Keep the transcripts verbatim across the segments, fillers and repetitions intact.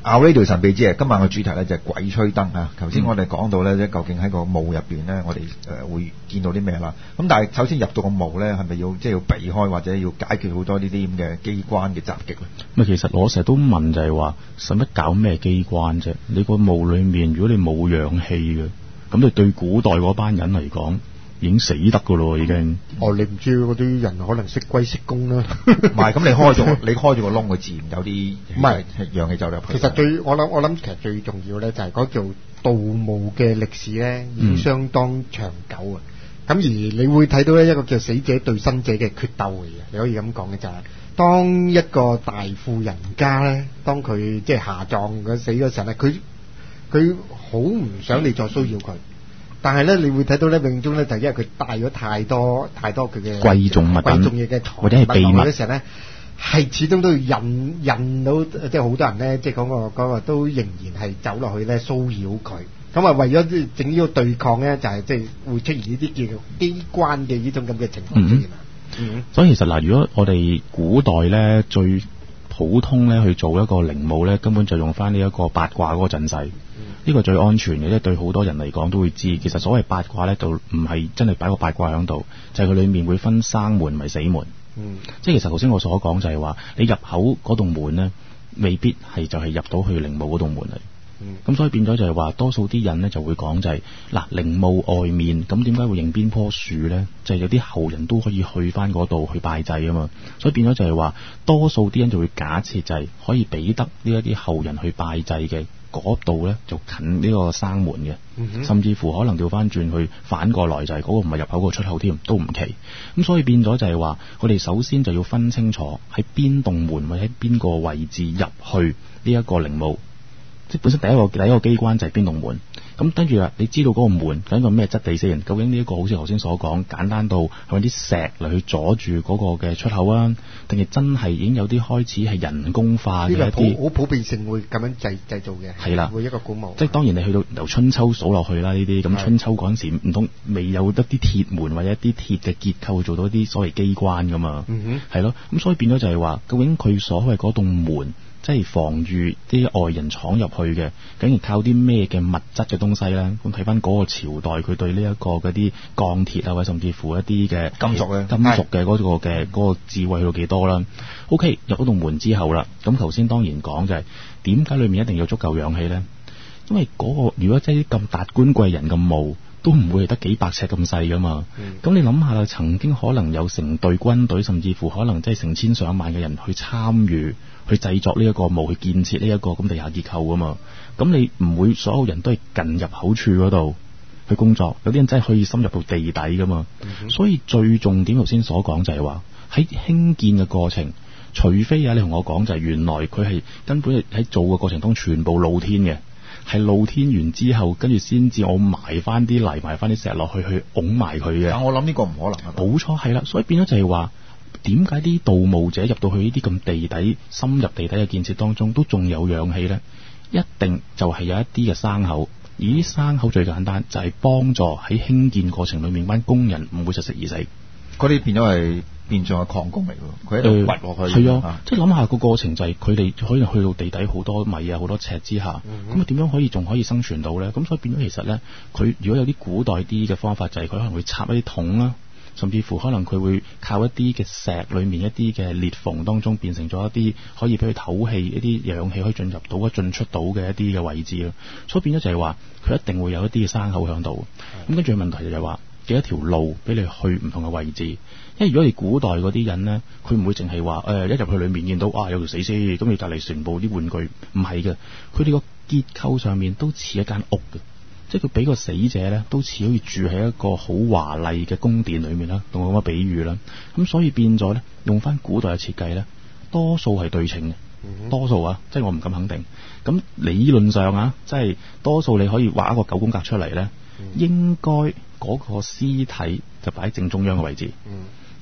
Our Radio 神秘之夜，今晚嘅主題咧就係鬼吹燈啊！頭先我哋講到咧，即究竟喺個墓入邊咧，我哋誒會見到啲咩啦？咁但係首先入到個墓咧，係咪要即係要避開或者要解決好多呢啲咁嘅機關嘅襲擊咧？ 咪其實我成日都問就係話，使乜搞咩機關啫？你個墓裡面如果你冇氧氣嘅，咁你對古代嗰班人嚟講，已經死得噶咯，已經。 哦，你唔知嗰啲人可能識龜識公啦。 唔係，咁你開咗你開咗個窿，佢自然有啲唔係氧氣走入去。 其實最我諗我諗其實最重要咧，就係嗰做盜墓嘅歷史咧，已經相當長久啊。咁、嗯、而你會睇到咧一個叫死者對生者嘅決鬥嚟嘅，你可以咁講嘅就係、是，當一個大富人家咧，當佢即係下葬佢死嗰陣咧，佢佢好唔想你再騷擾佢。但係咧，你會睇到咧，永中咧就因為佢帶咗太多太多佢嘅貴重物品、 貴重嘢嘅或者係秘密嘅時候咧，係始終都要引引到，即係好多人咧，即係嗰個嗰個都仍然係走落去咧騷擾佢。咁啊，為咗整呢個對抗咧，就係即係會出現呢啲叫做機關嘅呢種咁嘅情況出現啦。嗯， 所以其實嗱，如果我哋古代咧最普通咧去做一個陵墓咧，根本就用翻呢一個八卦嗰個陣勢。呢個最安全嘅，即係對好多人嚟講都會知。其實所謂八卦咧，就唔係真係擺個八卦喺度，就係佢裏面會分生門咪死門。 嗯， 即係其實頭先我所講就係話，你入口嗰棟門咧，未必係就係入到去陵墓嗰棟門嚟。嗯，咁所以變咗就係話，多數啲人咧就會講就係、是、嗱，陵墓外面咁點解會認邊棵樹咧？就係、是、有啲後人都可以去翻嗰度去拜祭啊嘛。所以變咗就係話，多數啲人就會假設就係可以俾得呢一啲後人去拜祭嘅。嗰度咧就近呢個生門嘅、嗯，甚至乎可能調翻轉去反過來就係嗰個唔係入口個出口添，都唔奇。咁所以變咗就係話，我哋首先就要分清楚喺邊棟門或者邊個位置入去呢一個陵墓，即係本身第一個第一個機關就係邊棟門。咁跟住啊，你知道嗰個門究竟個咩質地先？究竟呢一個好似頭先所講，簡單到係咪啲石嚟去阻住嗰個嘅出口啊？定係真係已經有啲開始係人工化嘅一啲？ 好普遍性會咁樣製製造嘅。係啦，會一個古墓。即係當然你去到由春秋數落去啦，呢啲咁春秋嗰陣時唔通未有得啲鐵門或者一啲鐵嘅結構做到一啲所謂機關噶嘛？嗯哼，係咯。咁所以變咗就係話，究竟佢所謂嗰棟門？即係防禦啲外人闖入去嘅，竟然靠啲咩嘅物質嘅東西咧？咁睇翻嗰個朝代，佢對呢一個嗰啲鋼鐵啊，或者甚至乎一啲嘅金屬咧， 金屬嘅嗰個嘅嗰個智慧去到幾多啦 ？OK， 入咗棟門之後啦，咁頭先當然講就係點解裏面一定要足夠氧氣咧？因為嗰、嗰個如果即係咁達官貴人嘅墓，都唔會係得幾百尺咁細噶嘛。咁、嗯、你諗下啦，曾經可能有成隊軍隊，甚至乎可能即係成千上萬嘅人去參與。去製作呢一個墓，去建設呢一個咁地下結構噶嘛？咁你唔會所有人都係近入口處嗰度去工作，有啲人真係可以深入到地底噶嘛、嗯？所以最重點頭先所講就係話喺興建嘅過程，除非啊你同我講就係原來佢係根本喺做嘅過程中全部露天嘅，係露天完之後，跟住先至我埋翻啲泥埋翻啲石落去去拱埋佢嘅。 但我諗呢個唔可能啊！ 冇錯，係啦，所以變咗就係話。點解啲盜墓者入到去呢啲咁地底深入地底嘅建設當中都仲有氧氣呢？一定就係有一啲嘅生口，而啲生口最簡單就係幫助喺興建過程裏面班工人唔會窒息而死。 嗰啲變咗係變相嘅礦工嚟㗎，佢喺度掘落去。係、 呃、啊，即係諗下個過程就係佢哋可以去到地底好多米啊，好多尺之下，咁啊點樣可以仲可以生存到呢？咁所以變咗其實呢，佢如果有啲古代啲嘅方法，就係佢可能會插一啲桶啦。甚至乎可能佢會靠一啲嘅石裏面一啲嘅裂縫當中變成咗一啲可以俾佢透氣一啲氧氣可以進入到進出到嘅一啲嘅位置咯，所以變咗就係話佢一定會有一啲嘅生口響度。咁跟住問題就係話幾多條路俾你去唔同嘅位置，因為如果你古代嗰啲人呢，佢唔會淨係話誒一入去裏面見到啊有條死屍，咁你隔離全部啲玩具唔係嘅，佢哋個結構上面都似一間屋嘅。即係佢俾個死者咧，都似好似住喺一個好華麗嘅宮殿裏面啦，同我咁嘅比喻啦。咁所以變咗咧，用翻古代嘅設計咧，多數係對稱嘅、嗯，多數啊，即係我唔敢肯定。咁理論上啊，即係多數你可以畫一個九宮格出嚟咧、嗯，應該嗰個屍體就擺喺正中央嘅位置。嗯、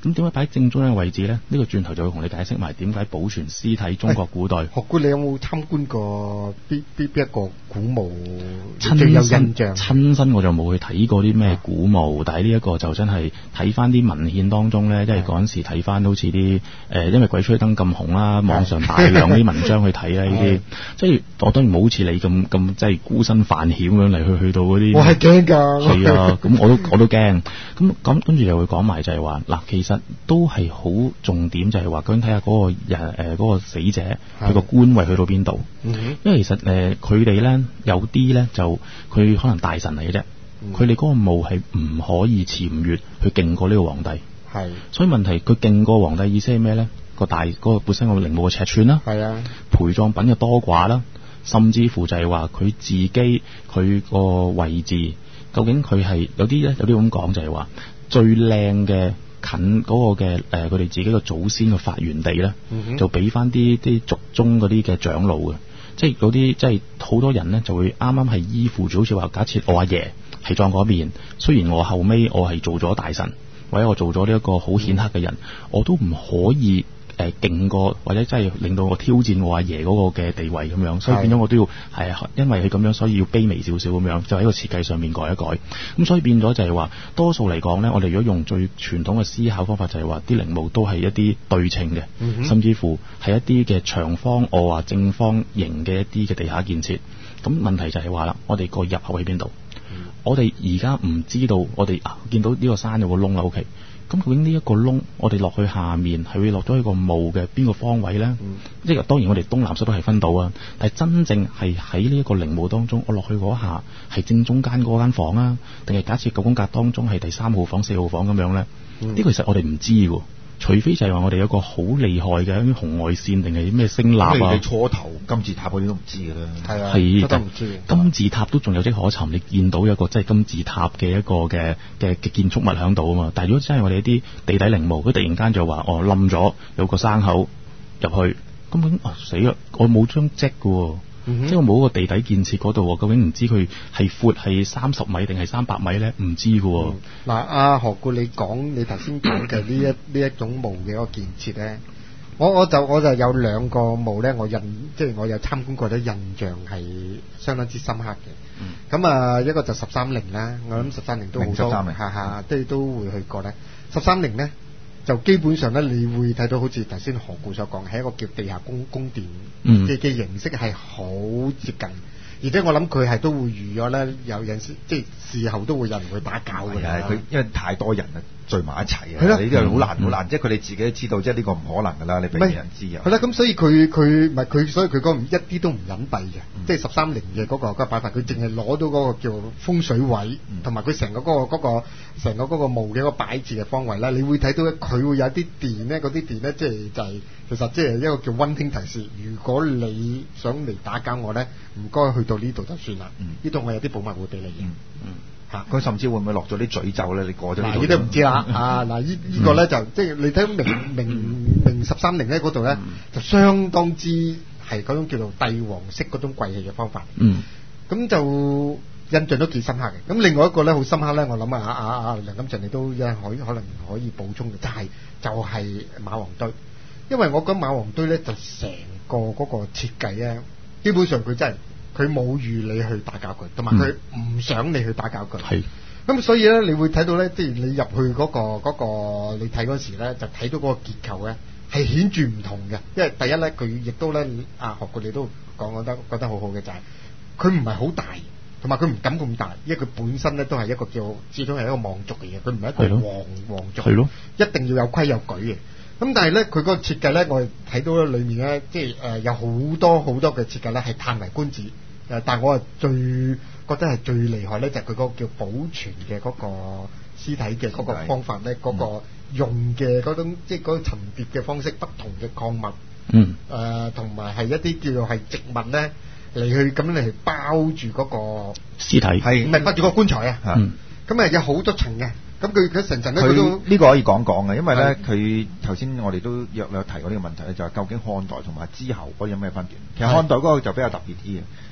咁點解擺喺正中央嘅位置咧？呢、呢個轉頭就會同你解釋埋點解保存屍體中國古代。 學官，你有冇參觀過邊邊邊一個古墓？ 親最有印身象？ 親身我就冇去睇過啲咩古墓，啊、但係呢一個就真係睇翻啲文獻當中咧，即係嗰陣時睇翻好似啲誒，因為鬼吹燈咁紅啦，網上大量啲文章去睇啦，呢啲即係我當然冇好似你咁咁即係孤身犯險咁樣嚟去去到嗰啲。 我係驚㗎。 係啊，咁我都我都驚。咁咁跟住又會講埋就係話嗱，其實都係好重點，就係話究竟睇下嗰個人誒嗰個死者佢個官位去到邊度。 嗯、 因為其實誒佢哋咧有啲咧就佢可能大臣嚟嘅啫，佢哋嗰個墓係唔可以僭越去勁過呢個皇帝。 係， 所以問題佢勁過皇帝意思係咩咧？個大嗰、嗰個本身個陵墓嘅尺寸啦， 係啊， 陪葬品嘅多寡啦，甚至乎就係話佢自己佢個位置，究竟佢係有啲咧有啲咁講就係話最靚嘅近嗰個嘅誒佢哋自己個祖先嘅發源地咧， 嗯、 就俾翻啲啲族中嗰啲嘅長老嘅，即係嗰啲即係好多人咧就會啱啱係依附住，好似話假設我阿爺係葬嗰邊，雖然我後尾我係做咗大臣，或者我做咗呢一個好顯赫嘅人，我都唔可以誒勁過，或者真係令到我挑戰我阿爺嗰個嘅地位咁樣，所以變咗我都要係因為佢咁樣，所以要卑微少少咁樣，就喺個設計上面改一改。咁所以變咗就係話，多數嚟講呢，我哋如果用最傳統嘅思考方法，就係話啲陵墓都係一啲對稱嘅，嗯、甚至乎係一啲嘅長方我話正方形嘅一啲嘅地下建設。咁問題就係話啦，我哋個入口喺邊度？嗯、我哋而家唔知道，我哋啊見到呢個山有個窿啦 ，OK。咁究竟呢一個窿，我哋落去下面係會落咗一個墓嘅邊個方位呢？即係、嗯、當然我哋東南西北係分到啊，但係真正係喺呢一個陵墓當中，我落去嗰下係正中間嗰間房啊，定係假設九宮格當中係第三號房、四號房咁樣呢？呢、嗯、個其實我哋唔知喎。除非就係話我哋有個好厲害嘅啲紅外線定係咩聲納啊， 你初頭金字塔嗰啲都唔知㗎啦， 係啊， 係都唔知。 金字塔都仲有跡可尋，你見到有一個即係金字塔嘅一個嘅嘅嘅建築物喺度啊嘛。但係如果真係我哋一啲地底陵墓，佢突然間就話哦冧咗，有個山口入去，根本啊死啦！我冇張跡㗎喎。嗯、即係我冇個地底建設嗰度，究竟唔知佢係闊係三十米定係三百米咧？唔知㗎喎。嗱、 嗯，阿何故你講你頭先講嘅呢一呢一種墓嘅一個建設咧，我我就我就有兩個墓咧，我印即係我有參觀過咧，印象係相當之深刻嘅。咁、嗯、啊，一個就十三陵啦，我諗十三陵都好多，下下都都會去過咧。十三陵咧。就基本上咧，你會睇到好似頭先何故所講，係一個叫地下宮宮殿嘅嘅形式，係好接近。而且我諗佢係都會預咗咧，有陣時即係事後都會有人去打攪嘅。係佢因為太多人啊聚埋一齊啊，你呢個好難好難，即係佢哋自己都知道，即係呢個唔可能㗎啦，你俾人知啊。 係啦，咁所以佢佢唔係佢，所以佢嗰個一啲都唔隱蔽嘅，即係十三陵嘅嗰個嗰個擺法，佢淨係攞到嗰個叫風水位，同埋佢成個嗰個嗰個成個嗰個墓嘅一個擺置嘅方位啦。你會睇到佢會有啲殿咧，嗰啲殿咧，即係就係其實即係一個叫溫馨提示。如果你想嚟打攪我咧，唔該去到呢度就算啦。呢度我有啲寶物會俾你嘅。嗯。嚇！佢甚至會唔會落咗啲詛咒咧？你過咗呢度，嗱，呢啲唔知啦。啊，嗱，依依個咧就即係你睇明明明十三陵咧嗰度咧，就相當之係嗰種叫做帝王式嗰種貴氣嘅方法。嗯。咁就印象都幾深刻嘅。咁另外一個咧好深刻咧，我諗啊啊啊梁錦祥你都一可以可能可以補充嘅，就係就係馬王堆。因為我講馬王堆咧，就成個嗰個設計咧，基本上佢真係。佢冇預你去打攪佢，同埋佢唔想你去打攪佢。係、嗯，咁所以咧，你會睇到咧，即係你入去嗰、嗰個嗰、嗰個你睇嗰時咧，就睇到嗰個結構咧係顯著唔同嘅。因為第一咧，佢亦都咧啊，學過你都講得覺得好好嘅就係、是，佢唔係好大，同埋佢唔敢咁大，因為佢本身咧都係一個叫始終係一個望族嚟嘅，佢唔係一個皇皇族，係咯，一定要有規有矩嘅。咁但係咧，佢嗰個設計咧，我哋睇到咧裏面咧，即係誒、呃、有好多好多嘅設計咧，係歎為觀止。誒、呃，但係我係最覺得係最厲害咧，就係佢嗰個叫保存嘅嗰個屍體嘅嗰個方法咧，嗰、嗯、個用嘅嗰種即係嗰個層疊嘅方式，不同嘅礦物，嗯，誒同埋係一啲叫做係植物咧嚟去咁樣嚟包住嗰個屍體，係唔係包住個棺材啊？嗯，咁誒有好多層嘅。咁佢佢成層咧，佢都呢個可以講講嘅，因為咧佢頭先我哋都約略提過呢個問題咧，就係、是、究竟漢代同埋之後嗰啲有咩分別？其實漢代嗰個就比較特別啲嘅，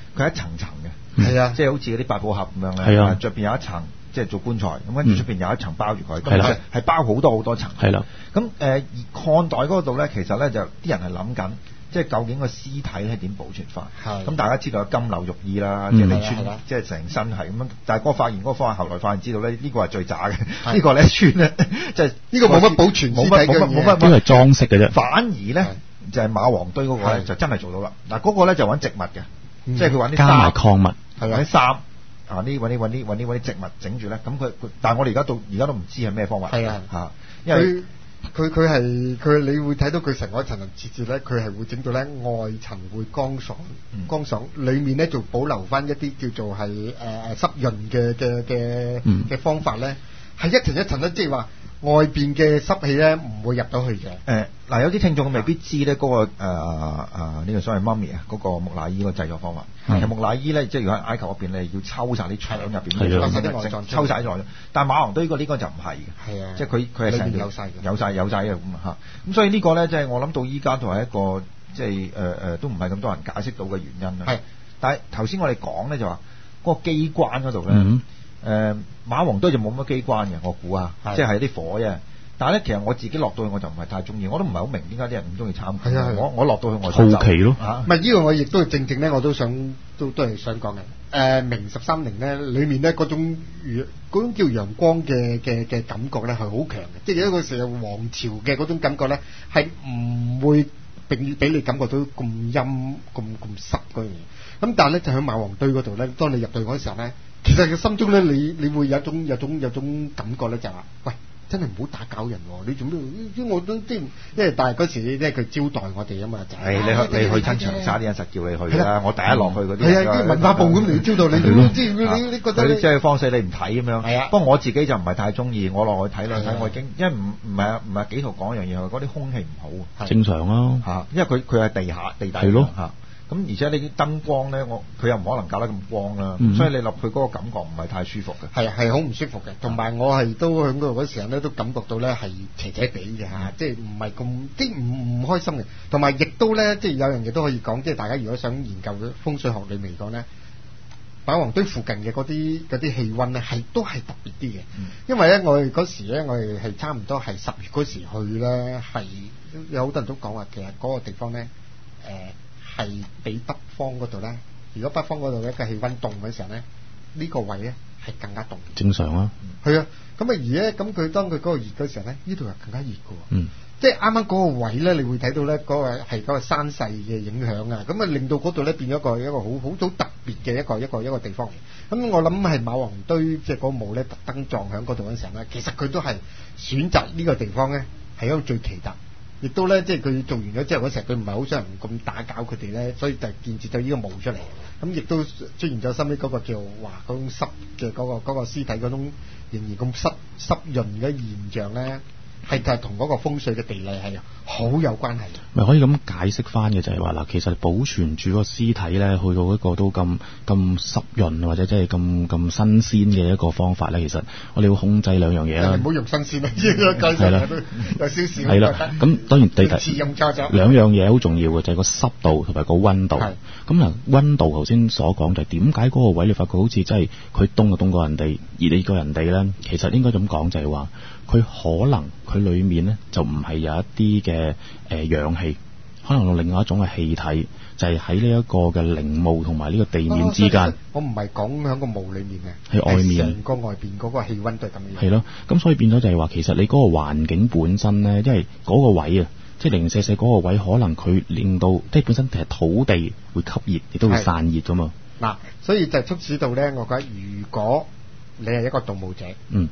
佢係一層層嘅， 係啊， 即係好似嗰啲百寶盒咁樣係啊， 咧，入邊有一層即係做棺材，咁跟住出邊有一層包住佢， 係啦， 係包好多好多層。 係啦， 咁誒而漢代嗰度咧，其實咧就啲人係諗緊。即係究竟個屍體係點保存法？咁大家知道有金縷玉衣啦， 嗯、 即係你穿，即係成身係咁樣。但係嗰個發現嗰個方法，後來發現知道咧，呢、呢個係最渣嘅。呢、呢個咧穿咧，即係呢個冇乜保存屍體嘅嘢， 冇乜都係裝飾嘅啫。 反而咧就係馬王堆嗰個咧就真係做到啦。嗱嗰個咧就揾植物嘅，嗯、即係佢揾啲加埋礦物， 係揾啲衫啊，呢揾啲揾啲揾啲揾啲植物整住咧。咁佢但係我哋而家到而家都唔知係咩方法。係啊，嚇，因為。 佢佢係佢，你會睇到佢成個層層設置咧，佢係會整到咧外層會乾爽，嗯、乾爽，裡面咧就保留翻一啲叫做係誒誒濕潤嘅嘅嘅嘅方法咧，係一層一層咧，即係話外邊嘅濕氣咧唔會入到去嘅。誒、 呃、嗱，有啲聽眾未必知咧、那、嗰個誒誒呢個所謂媽咪啊嗰個木乃伊個製作方法。其實木乃伊咧，即係如果喺埃及嗰邊咧，要抽晒啲腸入邊，抽晒啲內臟。但係馬王堆呢個呢個就唔係嘅，即係佢佢係成條有晒有晒有晒嘅咁嚇。咁所以呢個咧，即係我諗到依家都係一個即係誒誒都唔係咁多人解釋到嘅原因啦。係，但係頭先我哋講咧就話嗰個機關嗰度咧，誒、嗯呃、馬王堆就冇乜機關嘅，我估啊，即係啲火啫。但係咧，其實我自己落到去我就唔係太中意，我都唔係好明點解啲人唔中意參觀。係啊，我我落到去我就好奇咯。 唔係呢個我亦都正正咧，我都想都都係想講嘅。誒、呃、明十三陵咧，裡面咧嗰種嗰種叫陽光嘅嘅嘅感覺咧係好強嘅，即係一個時候王朝嘅嗰種感覺咧係唔會俾俾你感覺到咁陰咁咁濕嗰樣嘢。咁但係咧就喺馬王堆嗰度咧，當你入到嗰時候咧，其實佢心中咧你你會有一種有種有種感覺咧就係話，喂。真係唔好打攪人喎！你做咩？因為我都即係，因為但係嗰時咧佢招待我哋啊嘛，就係、 是、你去你去親長沙啲人實叫你去啦。我第一落去嗰啲係啊，啲文化部咁嚟招待你，即係你你覺得佢即係方式你唔睇咁樣。係啊，不過我自己就唔係太中意，我落去睇兩睇，我已經因為唔唔係唔係幾圖講一樣嘢，嗰啲空氣唔好。 正常啊， 嚇，因為佢佢係地下地底係咯嚇。咁而且你啲燈光咧，我佢又唔可能搞得咁光啦， 嗯、 所以你落去嗰個感覺唔係太舒服嘅。 係係好唔舒服嘅，同埋我係都喺嗰度嗰時候咧，都感覺到咧係邪邪地嘅嚇，即係唔係咁即係唔唔開心嘅。同埋亦都咧，即係有樣嘢都可以講，即係大家如果想研究風水學裏面嚟講咧，馬王堆附近嘅嗰啲嗰啲氣温咧係都係特別啲嘅，嗯、因為咧我哋嗰時咧我哋係差唔多係十月嗰時去咧，係有好多人都講話其實嗰個地方咧誒。呃係比北方嗰度咧，如果北方嗰度咧個氣温凍嘅時候咧，呢、這個位咧係更加凍。正常啊。係啊，咁啊而咧，咁佢當佢嗰個熱嘅時候咧，呢度係更加熱嘅喎。嗯。即係啱啱嗰個位咧，你會睇到咧嗰、那個係嗰個山勢嘅影響啊，咁啊令到嗰度咧變咗一個一個好好好特別嘅一個一個一個地方嚟。咁我諗係馬王堆即係嗰個墓咧特登撞響嗰度嗰陣時候咧，其實佢都係選擇呢個地方咧係一個最奇特。亦都咧，即係佢做完咗之後嗰時候，佢唔係好想人咁打攪佢哋咧，所以就建設咗呢個墓出嚟。咁亦都出現咗收尾嗰個叫話嗰種濕嘅嗰、嗰個嗰、嗰個屍體嗰種仍然咁濕濕潤嘅現象咧，係就係同嗰個風水嘅地理係好有關係。 咪可以咁解釋翻嘅就係話嗱，其實保存住個屍體咧，去到一個都咁咁濕潤或者即係咁咁新鮮嘅一個方法咧，其實我哋要控制兩樣嘢啦。唔好用新鮮啊，係啦，有少少係啦。咁當然地底兩樣嘢好重要嘅就係、是、個濕度同埋個溫度。咁嗱，溫度頭先所講就係點解嗰個位你發覺好似真係佢凍就凍過人哋，熱你過人哋咧？其實應該咁講就係話，佢可能佢裡面咧就唔係有一啲嘅誒氧氣，可能用另外一種嘅氣體，就係喺呢一個嘅陵墓同埋呢個地面之間。 我唔係講喺個墓裡面嘅， 喺外面成個外邊嗰個氣温都係咁樣。 係咯，咁所以變咗就係話，其實你嗰個環境本身咧，因為嗰個位啊，即係零舍舍嗰個位，可能佢令到即係本身其實土地會吸熱，亦都會散熱噶嘛。 嗱，所以就促使到咧，我覺得如果你係一個盜墓者，嗯。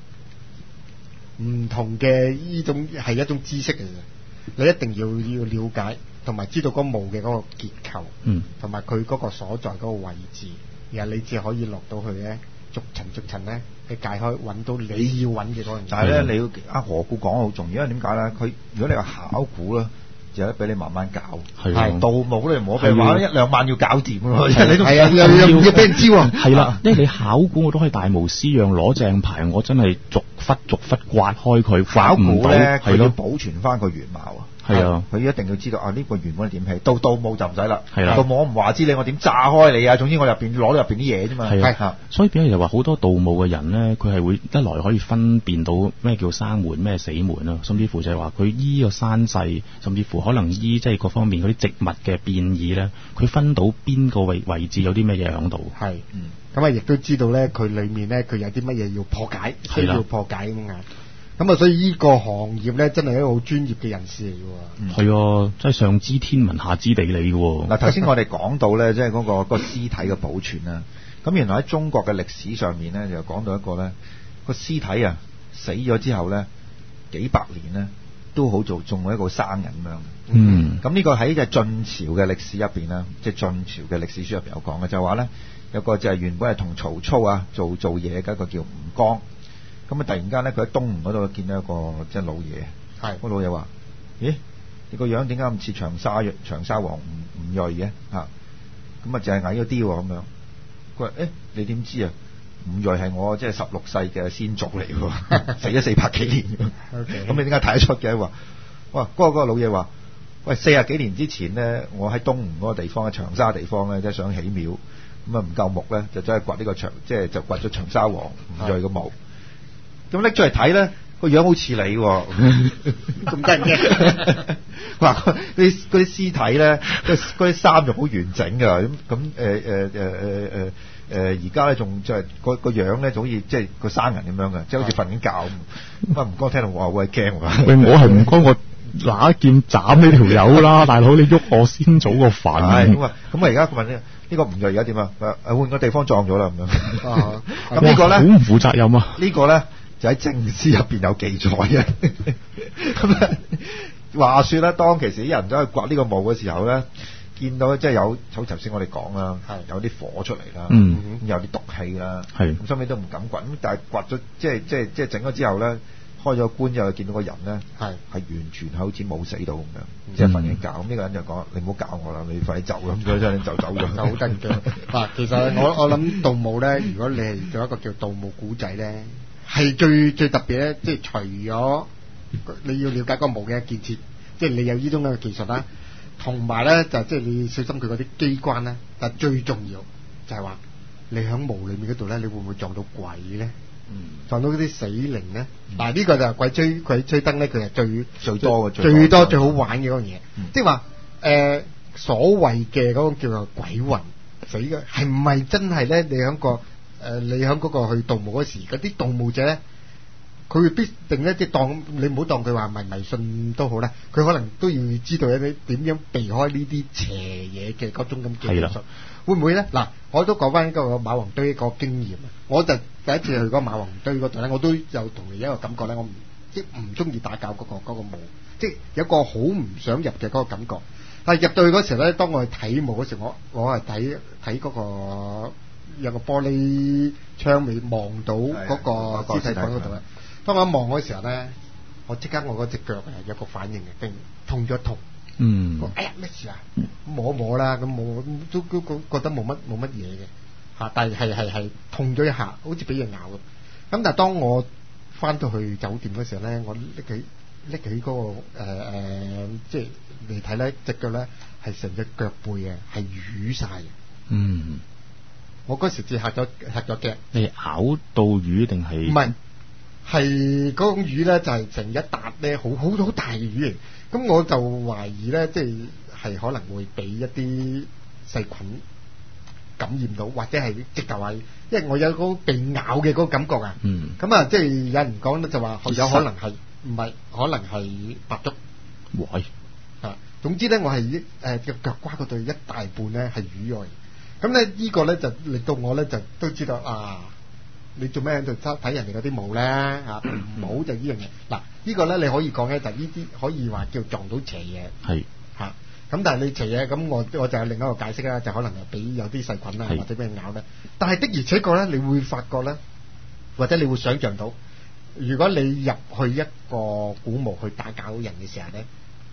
唔同嘅呢種係一種知識嚟嘅，你一定要要了解同埋知道嗰墓嘅嗰個結構，嗯，同埋佢嗰個所在嗰個位置，然後你至可以落到去咧，逐層逐層咧去解開，揾到你要揾嘅嗰樣嘢。但係咧，你要阿何故講好重要，因為點解咧？佢如果你話考古啦，就有得俾你慢慢搞，係盜墓咧，唔好俾你話一兩萬要搞掂咯，你都係啊，又又要俾人知喎，係啦， 因為你考古我都可以大無私樣攞正牌，我真係逐忽逐忽刮開佢， 考古咧，佢要保存翻個原貌啊。 係啊， 佢一定要知道啊呢、呢個原本係點起，到盜墓就唔使啦。 係啦， 盜墓我唔話知你，我點炸開你啊？總之我入邊攞到入邊啲嘢啫嘛。 係啊，所以變咗就話好多盜墓嘅人咧，佢係會一來可以分辨到咩叫生門咩死門啊，甚至乎就係話佢依個山勢，甚至乎可能依即係各方面嗰啲植物嘅變異咧，佢分到邊個位位置有啲咩嘢喺度。 係，嗯，咁啊亦都知道咧，佢裡面咧佢有啲乜嘢要破解，需要破解咁啊。咁啊，所以呢個行業咧，真係一個好專業嘅人士嚟嘅喎。 係、嗯、啊，真係上知天文下知地理嘅喎。 嗱，頭先我哋講到咧，即係嗰個、嗰個屍體嘅保存啦。咁原來喺中國嘅歷史上面咧，就講到一個咧，個屍體啊死咗之後咧，幾百年咧都好做，仲一個生人咁樣。 嗯。咁呢個喺嘅晉朝嘅歷史入邊啦，即係晉朝嘅歷史書入邊有講嘅，就係話咧有個就係原本係同曹操啊做做嘢嘅一個叫吳剛。咁啊！突然間咧，佢喺東吳嗰度見到一個即係老爺，係個老爺話：咦，你個樣點解咁似長沙長沙王吳吳瑞嘅？嚇，咁啊，淨係矮咗啲喎咁樣。佢話：誒，你點知啊？吳瑞係我即係十六世嘅先祖嚟喎，死咗四百幾年。咁你點解睇得出嘅？話哇，嗰、嗰個老爺話：喂，四十幾年之前咧，我喺東吳嗰個地方，喺長沙地方咧，即係想起廟，咁啊唔夠木咧，就走去掘呢個長，即係就掘咗長沙王吳瑞嘅墓。咁拎出嚟睇咧，個樣好似你喎，咁得意嘅。話嗰啲嗰啲屍體咧，嗰啲衫就好完整㗎。咁咁誒誒誒誒誒誒誒，而家咧仲就係個個樣咧，就好似即係個生人咁樣嘅，即係好似瞓緊覺咁。咁啊，吳剛聽到話喂驚喎。 喂，我係吳剛，我拿一劍斬呢條友啦，大佬你喐我先早個墳。 係咁啊，咁啊而家問呢呢個吳瑞而家點啊？誒換個地方葬咗啦咁樣。 啊， 咁呢個咧好唔負責任啊！ 呢個咧。就喺正史入邊有記載嘅，咁咧話說咧，當其時啲人走去掘呢個墓嘅時候咧，見到即係有好頭先我哋講啦，有啲火出嚟啦， 嗯， 有啲毒氣啦， 係咁收尾都唔敢掘，咁但係掘咗即係即係即係整咗之後咧，開咗棺之後見到個人咧係係完全好似冇死到咁樣，即係瞓緊覺。咁呢個人就講：你唔好搞我啦，你快啲走啦！咁所以就走咗。 好得意嘅嗱，其實我我諗盜墓咧，如果你係做一個叫盜墓古仔咧。係最最特別咧，即係除咗你要了解個墓嘅建設，即係你有呢種嘅技術啦，同埋咧就即係你小心佢嗰啲機關咧。但係最重要就係話你喺墓裏面嗰度咧，你會唔會撞到鬼咧？嗯，撞到嗰啲死靈咧？嗱、嗯，呢個就係鬼吹鬼吹燈咧，佢係最最多嘅最多最多最好玩嘅嗰樣嘢。即係話誒所謂嘅嗰個叫做鬼魂死嘅，係唔係真係咧？你喺個誒、呃，你喺嗰個去盜墓嗰時，嗰啲盜墓者咧，佢會必定咧，即係當你唔好當佢話迷迷信都好啦，佢可能都要知道一啲點樣避開呢啲邪嘢嘅嗰種咁嘅技術，會唔會咧？嗱，我都講翻嗰個馬王堆個經驗啊，我就第一次去嗰個馬王堆嗰度咧，我都有同你一個感覺咧，我唔即係唔中意打攪嗰、嗰個嗰、嗰個墓，即係有個好唔想入嘅嗰個感覺。但係入到去嗰時咧，當我去睇墓嗰時，我我係睇睇嗰個。有個玻璃窗尾望到嗰個屍體房嗰度咧，當我一望嗰時候咧，我即刻我嗰隻腳係有個反應嘅，定痛咗痛。嗯。我哎呀咩事啊？摸一摸啦，咁摸都都覺得冇乜冇乜嘢嘅嚇，但係係係係痛咗一下，好似俾人咬咁。咁但係當我翻到去酒店嗰時候咧，我拎起拎起嗰、嗰個誒、呃、即係嚟睇咧，隻腳咧係成隻腳背嘅，係瘀晒嘅。嗯。我嗰時至嚇咗嚇咗驚， 你咬到魚定係？唔係，係嗰種魚咧，就係、是、成一笪咧，好好好大嘅魚嚟。咁我就懷疑咧，即係係可能會俾一啲細菌感染到，或者係直頭係，因為我有嗰被咬嘅嗰個感覺啊。嗯。咁啊，即係有人講咧，就話有可能係唔係，可能係白竹。喂！啊，總之咧，我係誒個腳瓜嗰度一大半咧係魚嚟。咁咧呢個咧就令到我咧就都知道啊，你做咩喺度睇人哋嗰啲墓咧嚇？唔好就呢樣嘢。嗱，呢個咧你可以講咧，就呢啲可以話叫撞到邪嘢。係嚇。咁但係你邪嘢，咁我我就有另一個解釋啦，就可能係俾有啲細菌啦，或者俾人咬咧。但係的而且確咧，你會發覺咧，或者你會想像到，如果你入去一個古墓去打攪人嘅時候咧，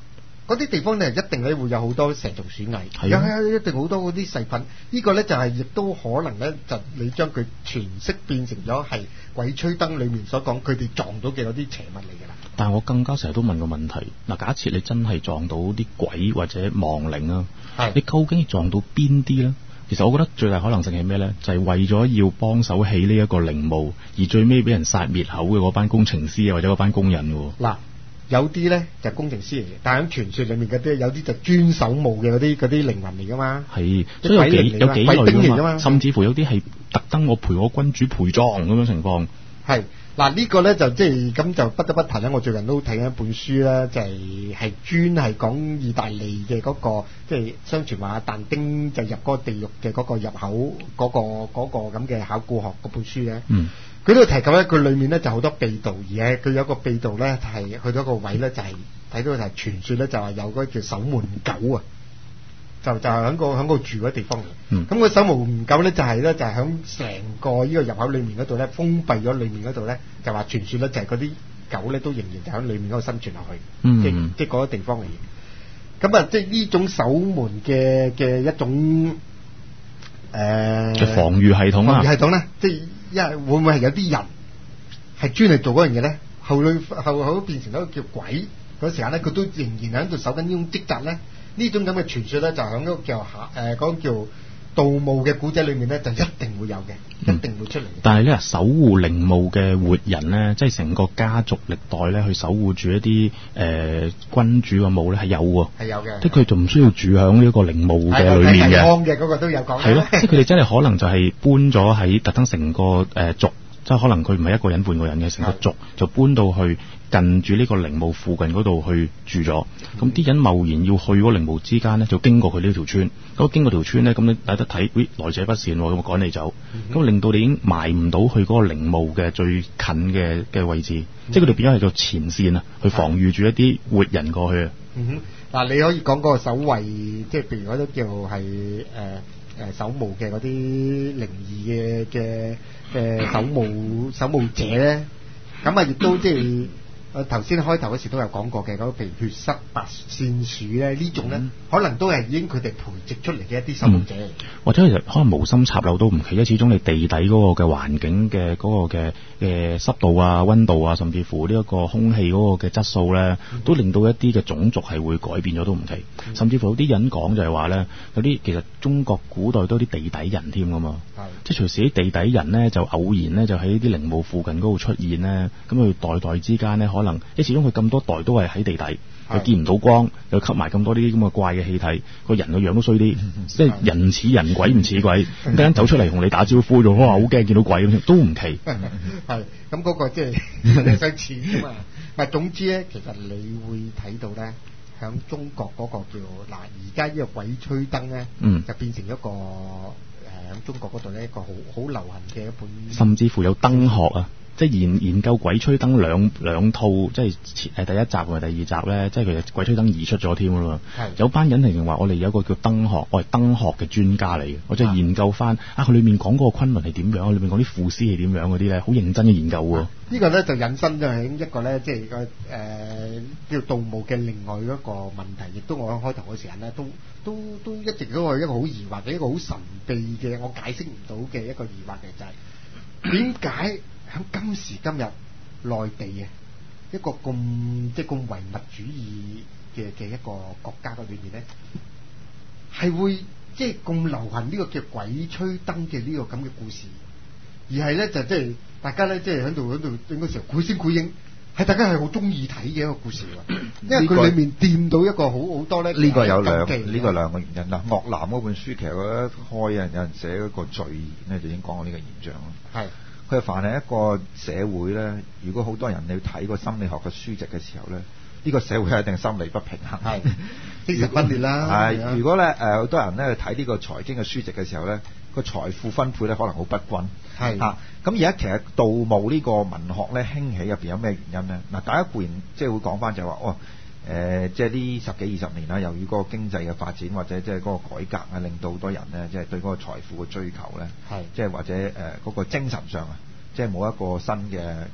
嗰啲地方咧一定咧會有好多蛇蟲鼠蟻， 係啊有一定好多嗰啲細菌。呢個咧就係亦都可能咧，就你將佢詮釋變成咗係鬼吹燈裡面所講佢哋撞到嘅嗰啲邪物嚟㗎啦。 但係我更加成日都問個問題，嗱，假設你真係撞到啲鬼或者亡靈啊，你究竟撞到邊啲咧？其實我覺得最大可能性係咩咧？就係、是、為咗要幫手起呢一個陵墓，而最尾俾人殺滅口嘅嗰班工程師啊，或者嗰班工人喎。 嗱，有啲咧就係、工程師嚟嘅，但係喺傳說裡面嗰啲有啲就專守墓嘅嗰啲嗰啲靈魂嚟㗎嘛。係，所以有幾有幾類㗎嘛， 甚至乎有啲係特登我陪我君主陪葬咁樣情況。 係。嗱，呢個咧就即係咁就不得不提啦。我最近都睇緊一本書啦，就係係專係講意大利嘅嗰個，即係相傳話但丁就入嗰個地獄嘅嗰個入口嗰個嗰個咁嘅考古學嗰本書咧。嗯。佢都提及咧，佢裡面咧就好多秘道，而且佢有一個秘道咧係去到一個位咧，就係睇到係傳說咧，就係有嗰個叫守門狗啊。就就係喺個喺個住嗰地方嚟，咁、嗯、個守門狗咧就係、是、咧就係喺成個呢個入口裏面嗰度咧封閉咗裏面嗰度咧，就話傳說咧就係嗰啲狗咧都仍然就喺裏面嗰度生存落去，嗯、即即嗰個地方嚟嘅。咁啊，即係呢種守門嘅嘅一種誒， 呃、防禦系統啊， 防禦系統咧，即係因為會唔會係有啲人係專係做嗰樣嘢咧？後裏後後變成咗叫鬼嗰時間咧，佢都仍然喺度守緊呢種職責咧。呢種咁嘅傳說咧，就喺嗰個叫嚇誒嗰個叫盜墓嘅古仔裏面咧，就一定會有嘅，嗯、一定會出嚟。 但係咧，守護陵墓嘅活人咧，即係成個家族歷代咧，去守護住一啲誒、呃、君主嘅墓咧，係有喎。係有嘅。即係佢就唔需要住喺呢一個陵墓嘅裏面嘅。係嘅，嗰個都有講。係咯，即係佢哋真係可能就係搬咗喺特登成個誒、呃、族，即係可能佢唔係一個人半個人嘅，成個族就搬到去近住呢個陵墓附近嗰度去住咗，咁啲、嗯、人貿然要去嗰個陵墓之間呢，就經過佢呢條村。咁經過條村呢，咁你睇得睇，咦，來者不善，咁我趕你走，咁、嗯、令到你已經埋唔到去嗰個陵墓嘅最近嘅嘅位置，嗯、即係佢哋變咗係做前線啊，去防禦住一啲活人過去啊。 嗯哼，嗱，你可以講嗰個守衛，即係譬如嗰啲叫係誒誒守墓嘅嗰啲靈異嘅嘅嘅守墓守墓者咧，咁啊亦都即係。誒頭先開頭嗰時都有講過嘅，嗰譬如血塞白線鼠咧，呢種咧、嗯、可能都係已經佢哋培植出嚟嘅一啲守墓者、嗯，或者其實可能無心插柳都唔奇，因為始終你地底嗰個嘅環境嘅嗰個嘅嘅濕度啊、溫度啊，甚至乎呢一個空氣嗰個嘅質素咧，嗯、都令到一啲嘅種族係會改變咗都唔奇。嗯、甚至乎有啲人講就係話咧，有啲其實中國古代都有啲地底人添㗎嘛，嗯、即係隨時啲地底人咧就偶然咧就喺啲陵墓附近嗰度出現咧，咁佢代代之間咧可能。因為始終佢咁多代都係喺地底，又見唔到光，又吸埋咁多啲咁嘅怪嘅氣體，個人個樣都衰啲，即係人似人鬼唔似鬼，突然間走出嚟同你打招呼，仲哇好驚見到鬼咁，都唔奇。係咁嗰個即係相似啫嘛。咪總之咧，其實你會睇到咧，響中國嗰個叫嗱，而家呢個鬼吹燈咧，嗯、就變成一個誒響中國嗰度咧一個好好流行嘅一本， 甚至乎有燈學啊。即係研研究鬼吹燈兩兩套，即係誒第一集同埋第二集咧，即係其實鬼吹燈二出咗添啦。係有班人係話我哋有一個叫燈學，我係燈學嘅專家嚟嘅，我即係研究翻啊佢裏面講嗰個崑崙係點樣，裏面講啲腐屍係點樣嗰啲咧，好認真嘅研究喎。啊這個、呢個咧就引申咗喺一個咧，即係個誒叫盜墓嘅另外一個問題，亦都我開頭嘅時間咧，都都都一直都係一個好疑惑嘅一個好神秘嘅，我解釋唔到嘅一個疑惑嘅就係點解？喺今時今日內地嘅一個咁即係咁唯物主義嘅嘅一個國家嗰裏面咧，係會即係咁流行呢個叫鬼吹燈嘅呢個咁嘅故事，而係咧就即係大家咧即係喺度喺度應該時候繪聲繪影，係大家係好中意睇嘅一個故事喎，因為佢裏面掂到一個好好多咧。呢個有兩呢個兩個原因啦。岳南嗰本書其實我覺得開啊，有人寫一個序言咧，就已經講過呢個現象咯。係。佢凡係一個社會咧，如果好多人去睇個心理學嘅書籍嘅時候咧，呢、這個社會係一定心理不平衡，係精神分裂啦。係如果咧誒好多人咧去睇呢個財經嘅書籍嘅時候咧，個財富分配咧可能好不均。係嚇咁而家其實盜墓呢個文學咧興起入邊有咩原因咧？嗱，大家固然即係會講翻就係話哦。誒、呃，即係呢十幾二十年啦，由於嗰個經濟嘅發展或者即係嗰個改革啊，令到好多人咧，即係對嗰個財富嘅追求咧，係即係或者誒嗰、呃那個精神上啊，即係冇一個新嘅誒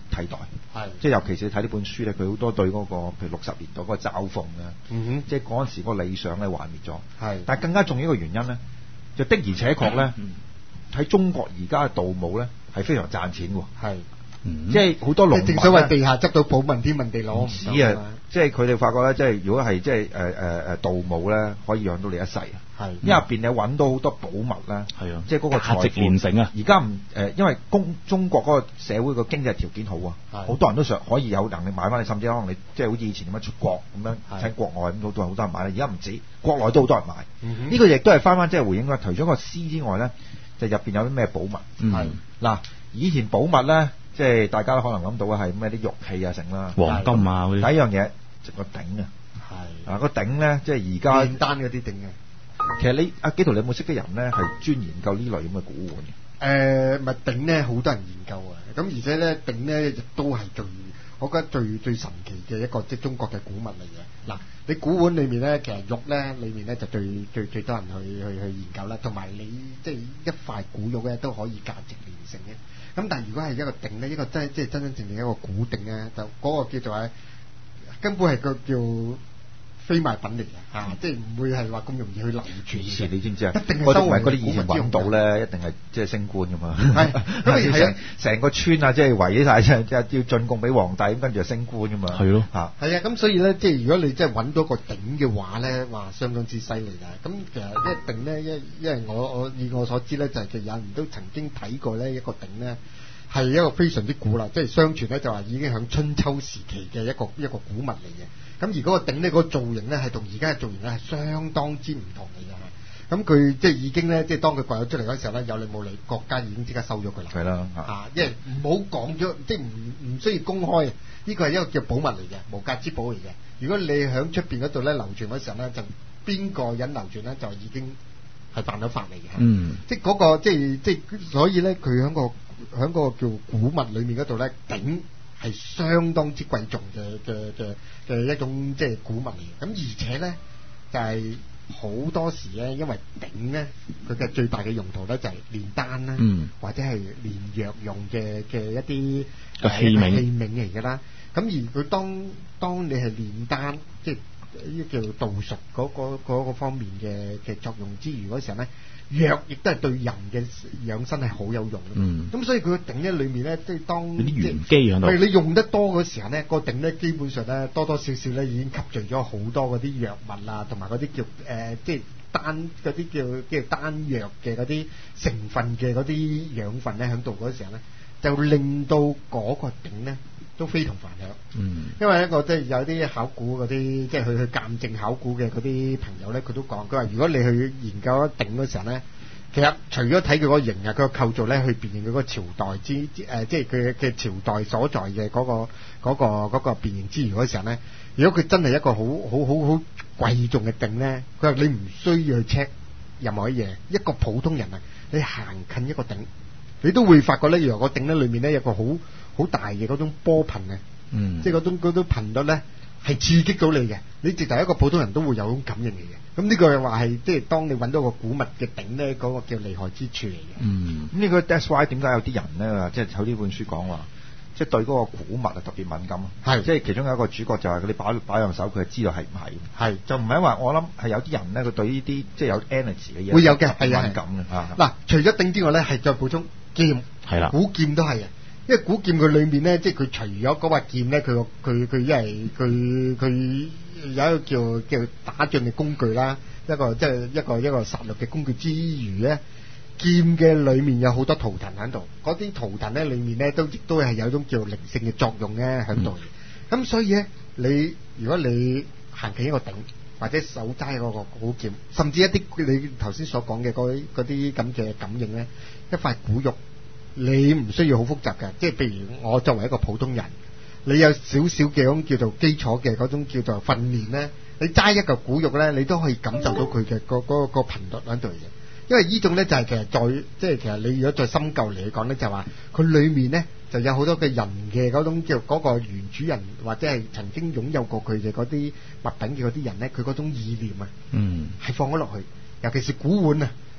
替代。 係即係尤其是睇呢本書咧，佢好多對嗰、個譬如六十年代嗰個嘲諷啊， 嗯哼即係嗰陣時嗰個理想咧幻滅咗。 係但係更加重要一個原因咧，就的而且確咧，喺中國而家嘅盜墓咧係非常賺錢喎。 係嗯即係好多農民呢正所謂地下執到寶，問天問地攞唔止到啊嘛啊！即係佢哋發覺咧，即係如果係即係誒誒誒盜墓咧，可以養到你一世啊！ 係因為入邊你揾到好多寶物啦， 係啊即係嗰個價值連城啊！ 而家唔誒，因為公中國嗰個社會個經濟條件好啊， 係好多人都想可以有能力買翻，你甚至可能你即係好似以前咁樣出國咁樣係喺國外咁，好多好多人買啦。而家唔止，國內都好多人買。 嗯哼呢個亦都係翻翻即係回應啦。除咗個詩之外咧，就入邊有啲咩寶物？ 嗯係嗱，以前寶物咧，即係大家都可能諗到嘅係咩啲玉器啊，成啦， 黃金啊嗰啲。 第一樣嘢就個鼎啊， 係嗱個鼎咧，即係而家簡單嗰啲定嘅。 其實你阿紀陶，你有冇識嘅人咧係專研究呢類咁嘅古玩嘅？ 誒咪鼎咧，好多人研究啊！咁而且咧鼎咧亦都係最，我覺得最最神奇嘅一個即係中國嘅古物嚟嘅。嗱，你古碗裏面咧，其實玉咧裏面咧就最最最多人去去去研究啦。同埋你即係一塊古玉咧都可以價值連城嘅。咁但係如果係一個鼎咧，一個真係即係真真正正一個古鼎咧，就嗰個叫做係根本係個叫非賣品嚟嘅，啊，即係唔會係話咁容易去流傳。 以前你知唔知啊？ 一定係嗰啲唔係收為嗰啲以前古物之揾到咧，一定係即係升官噶嘛。 係咁而係啊成成個村啊，即係圍起晒，即係即係要進貢俾皇帝，咁跟住就升官噶嘛。 係咯嚇係啊，咁所以咧，即係如果你真係揾到個鼎嘅話咧，哇，相當之犀利㗎。咁其實一定咧，因因為我我以我所知咧，就係、其實有人都曾經睇過咧一個鼎咧，係一個非常之古啦，即係相傳咧就話已經響春秋時期嘅一個一個古物嚟嘅。咁而嗰個鼎咧，嗰、嗰個造型咧係同而家嘅造型咧係相當之唔同嚟嘅。咁佢即係已經咧，即係當佢掘咗出嚟嗰時候咧，有理冇理，國家已經即刻收咗佢啦。 係啦嚇啊，因為唔好講咗，即係唔唔需要公開。呢個係一個叫寶物嚟嘅，無價之寶嚟嘅。如果你喺出邊嗰度咧流傳嗰時候咧，就邊個人流傳咧，就已經係犯咗法嚟嘅。 嗯， 即係嗰、嗰個即係即係，所以咧佢喺個喺個叫古物裏面嗰度咧，鼎係相當之貴重嘅嘅嘅嘅一種即係古物嚟嘅。咁而且咧就係、係。好多時咧，因為鼎咧，佢嘅最大嘅用途咧就係煉丹啦， 嗯、 或者係煉藥用嘅嘅一啲個器皿器皿嚟㗎啦。咁而佢當當你係煉丹，即係呢叫做道術嗰、嗰個嗰個方面嘅嘅作用之餘嗰時候咧，藥亦都係對人嘅養生係好有用嘅。咁、嗯、所以佢個鼎咧裏面咧，即係當有啲玄機喺度。 係你用得多嗰時候咧，個鼎咧基本上咧多多少少咧已經吸聚咗好多嗰啲藥物啊，同埋嗰啲叫誒、呃、即係丹嗰啲叫叫丹藥嘅嗰啲成分嘅嗰啲養分咧喺度嗰時候咧，就令到嗰個鼎咧都非同凡響。嗯，因為一個即係有啲考古嗰啲，即係去去鑑證考古嘅嗰啲朋友咧，佢都講，佢話如果你去研究一鼎嗰時候咧，其實除咗睇佢嗰個形啊，佢個構造咧，去辨認佢嗰個朝代之誒、呃，即係佢嘅朝代所在嘅嗰、嗰個嗰、嗰個嗰、嗰個辨認之餘嗰時候咧，如果佢真係一個好好好好貴重嘅鼎咧，佢話你唔需要去 check 任何嘢，一個普通人啊，你行近一個鼎，你都會發覺咧，原來個鼎咧裏面咧有個好好大嘅嗰種波頻啊，嗯，即係嗰種嗰種頻率咧係刺激到你嘅，你直頭一個普通人都會有種感應嚟嘅。咁呢個話係即係當你揾到個古物嘅鼎咧，嗰、嗰個叫厲害之處嚟嘅。嗯， 咁呢個 that's why 點解有啲人咧，即係喺呢本書講話，即係對嗰個古物啊特別敏感。係，即係其中有一個主角就係佢哋擺擺上手，佢就知道係唔係。係，就唔係話我諗係有啲人咧，佢對呢啲即係有 energy 嘅嘢會有嘅，係啊， 敏感嘅。啊， 嗱，除咗鼎之外咧，係再補充劍，係啦，古劍都係啊。因為古劍佢裏面咧，即係佢除咗嗰把劍咧，佢個佢佢因為佢佢有一個叫叫打仗嘅工具啦，一個即係一個一個殺戮嘅工具之餘咧，劍嘅裏面有好多圖騰喺度，嗰啲圖騰咧裏面咧都亦都係有一種叫靈性嘅作用咧喺度。咁、嗯、所以咧，你如果你行近一個鼎或者手揸嗰個古劍，甚至一啲你頭先所講嘅嗰嗰啲咁嘅感應咧，一塊古玉。你唔需要好複雜嘅，即係譬如我作為一個普通人，你有少少嘅種叫做基礎嘅嗰種叫做訓練咧，你揸一嚿古玉咧，你都可以感受到佢嘅個嗰個頻率喺度嘅。因為呢種咧就係其實在即係其實你如果再深究嚟講咧，就話佢裡面咧就有好多嘅人嘅嗰種叫嗰個原主人或者係曾經擁有過佢嘅嗰啲物品嘅嗰啲人咧，佢嗰種意念啊，嗯，係放咗落去，尤其是古碗啊。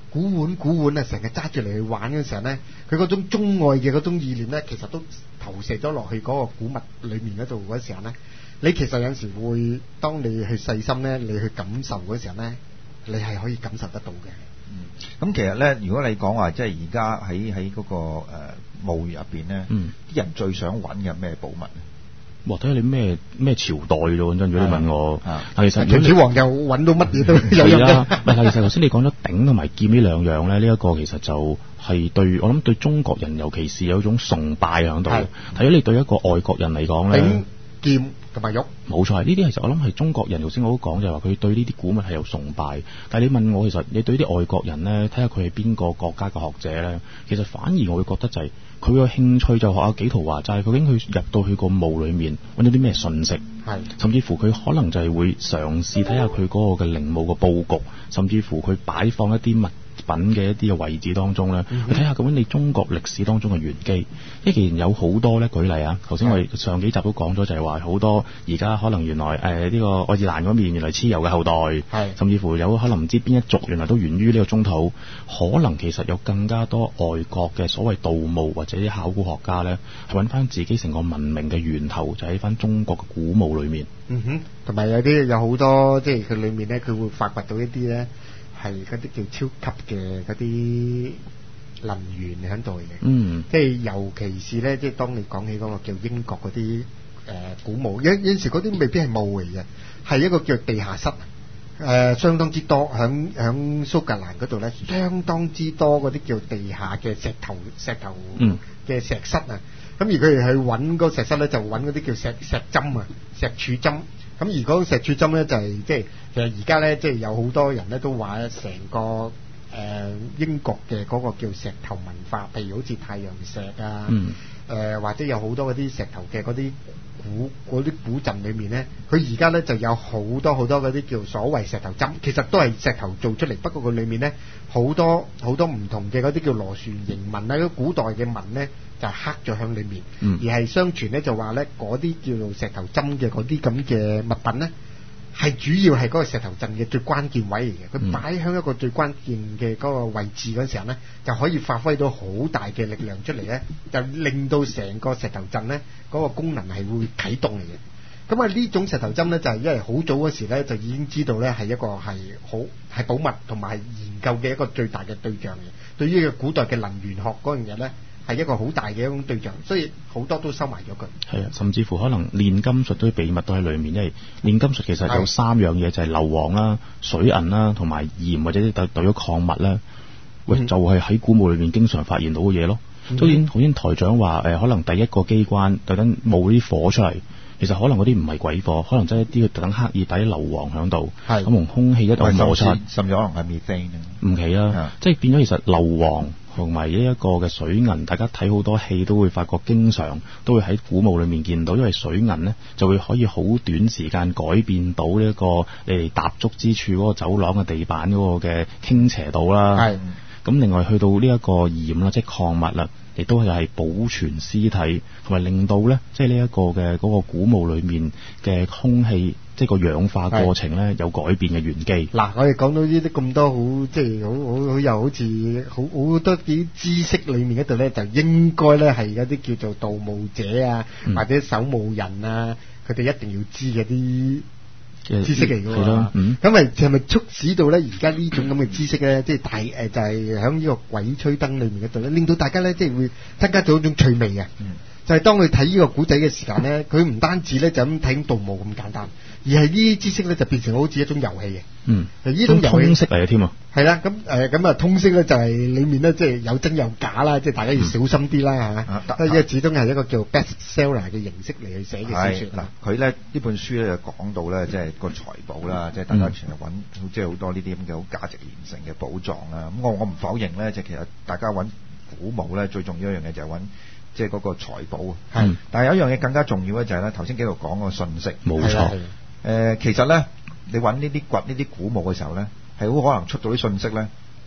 古玩古玩啊，成日揸住嚟去玩嗰陣時候咧，佢嗰種鍾愛嘅嗰種意念咧，其實都投射咗落去嗰個古物裏面嗰度嗰時候咧，你其實有時會當你去細心咧，你去感受嗰時候咧，你係可以感受得到嘅。 嗯，咁其實咧，如果你講話即係而家喺喺嗰個誒墓園入邊咧，啲、 嗯、 人最想揾嘅咩寶物？ 哇！睇下你咩咩朝代咯，真如果你問我， 但其實秦始皇又揾到乜嘢都有用嘅。 唔係，其實頭先你講咗鼎同埋劍呢兩樣咧，呢、這、一個其實就係對我諗對中國人，尤其是有一種崇拜喺度。睇咗你對一個外國人嚟講咧， 鼎劍同埋玉， 冇錯，呢啲其實我諗係中國人。頭先我都講就係話佢對呢啲古物係有崇拜。但係你問我，其實你對啲外國人咧，睇下佢係邊個國家嘅學者咧，其實反而我會覺得就係、是。佢個興趣就學阿紀陶話齋，究竟佢入到去個墓裏面揾到啲咩信息？係，甚至乎佢可能就係會嘗試睇下佢嗰個嘅陵墓嘅佈局，甚至乎佢擺放一啲物品嘅一啲嘅位置當中咧，去睇下究竟你中國歷史當中嘅玄機。因為既然有好多咧，舉例啊，頭先我哋上幾集都講咗，就係話好多而家可能原來誒呢、呃這個愛爾蘭嗰邊原來蚩尤嘅後代，係，甚至乎有可能唔知邊一族原來都源於呢個中土，可能其實有更加多外國嘅所謂盜墓或者啲考古學家咧，係揾翻自己成個文明嘅源頭，就喺、是、翻中國嘅古墓裏面。 嗯哼，同埋有啲有好多即係佢裏面咧，佢會發掘到一啲咧。係嗰啲叫超級嘅嗰啲能源喺度嘅，嗯，即係尤其是咧，即係當你講起嗰個叫英國嗰啲誒古墓，有有陣時嗰啲未必係墓嚟嘅，係一個叫地下室，誒、呃、相當之多，響響蘇格蘭嗰度咧，相當之多嗰啲叫地下嘅石頭石頭嘅石室啊，咁、嗯、而佢哋去揾嗰石室咧，就揾嗰啲叫石石針啊，石柱針。咁而嗰個石柱針咧就係即係其實而家咧即係有好多人咧都話咧成個誒、呃、英國嘅嗰個叫石頭文化，譬如好似太陽石啊，誒、嗯呃、或者有好多嗰啲石頭嘅嗰啲古嗰啲古鎮裏面咧，佢而家咧就有好多好多嗰啲叫所謂石頭針，其實都係石頭做出嚟，不過佢裏面咧好多好多唔同嘅嗰啲叫螺旋形紋啊，嗰古代嘅紋咧。就係刻咗喺裏面，嗯、而係相傳咧就話咧嗰啲叫做石頭針嘅嗰啲咁嘅物品咧，係主要係嗰個石頭陣嘅最關鍵位嚟嘅。佢擺喺一個最關鍵嘅嗰個位置嗰時候咧，就可以發揮到好大嘅力量出嚟咧，就令到成個石頭陣咧嗰個功能係會啟動嚟嘅。咁啊呢種石頭針咧就係因為好早嗰時咧就已經知道咧係一個係好係寶物同埋係研究嘅一個最大嘅對象嘅。對於個古代嘅能源學嗰樣嘢咧。係一個好大嘅一種對象，所以好多都收埋咗佢。係啊， 甚至乎可能煉金術都秘密都喺裏面，因為煉金術其實有三樣嘢，就係硫磺啦、水銀啦，同埋鹽或者啲對對咗礦物咧，喂、嗯，就係、是、喺古墓裏面經常發現到嘅嘢咯。當然頭先台長話誒、呃，可能第一個機關特登冒啲火出嚟，其實可能嗰啲唔係鬼火，可能真係一啲特登刻意擺啲硫磺喺度，咁同空氣一度摩擦， 甚至可能係 methane 唔奇啦，即係變咗其實硫磺。同埋呢一個嘅水銀，大家睇好多戲都會發覺，經常都會喺古墓裏面見到，因為水銀呢就會可以好短時間改變到呢一個你哋踏足之處嗰個走廊嘅地板嗰個嘅傾斜度啦。係。咁另外去到呢一個鹽啦，即係礦物啦，亦都係係保存屍體，同埋令到咧，即係呢一個嘅嗰個古墓裏面嘅空氣，即係個氧化過程咧有改變嘅玄機。 嗱，我哋講到呢啲咁多好，即係好好好又好似好好多啲知識裏面嗰度咧，就應該咧係嗰啲叫做盜墓者啊，嗯、或者守墓人啊，佢哋一定要知嘅啲知識嚟㗎喎。咁咪係咪促使到咧而家呢種咁嘅知識咧，即係大誒就係喺呢個鬼吹燈裏面嗰度咧，令到大家咧即係會增加咗一種趣味嘅。嗯、就係當佢睇呢個古仔嘅時間咧，佢唔單止咧就咁睇盜墓咁簡單。而係呢啲知識咧，就變成好似一種遊戲嘅。嗯，呢種遊戲通識嚟嘅添啊。 係啦，咁誒咁啊，通識咧就係裡面咧，即係有真有假啦，即係大家要小心啲啦，係嘛？因為始終係一個叫 bestseller 嘅形式嚟去寫嘅小説。 嗱，佢咧呢本書咧就講到咧，即係個財寶啦，即係大家全日揾，即係好多呢啲咁嘅好價值連城嘅寶藏啦。咁我我唔否認咧，即係其實大家揾古墓咧，最重要一樣嘢就係揾。即係嗰個財寶啊！係，但係有一樣嘢更加重要咧，就係咧頭先幾度講個信息。冇錯。誒、呃，其實咧，你揾呢啲掘呢啲古墓嘅時候咧，係好可能出到啲信息咧，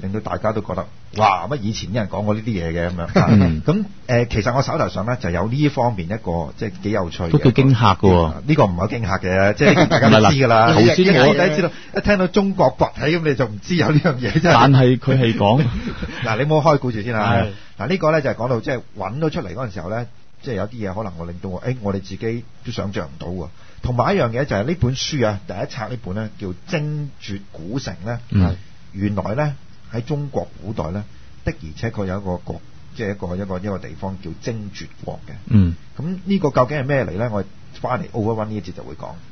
令到大家都覺得哇乜以前啲人講過呢啲嘢嘅咁樣。咁、 嗯誒、呃、其實我手頭上咧就有呢方面一個即係幾有趣嘅， 都幾驚嚇㗎喎。 呢個唔係好驚嚇嘅，即係大家都知㗎啦。 頭先我我第一知道一聽到中國崛起咁，你就唔知有呢樣嘢真係。 但係佢係講嗱，你冇開估住先啦。 係嗱呢個咧就係講到即係揾到出嚟嗰陣時候咧，即係有啲嘢可能我令到我，誒我哋自己都想像唔到喎。同埋一樣嘢就係呢本書啊，第一冊呢本咧叫《精絕古城》咧， 嗯原來咧喺中國古代咧的而且確有一個國，即係一個一個一個地方叫精絕國嘅。 嗯。 咁呢個究竟係咩嚟咧？我哋翻嚟 Over One 呢一節就會講。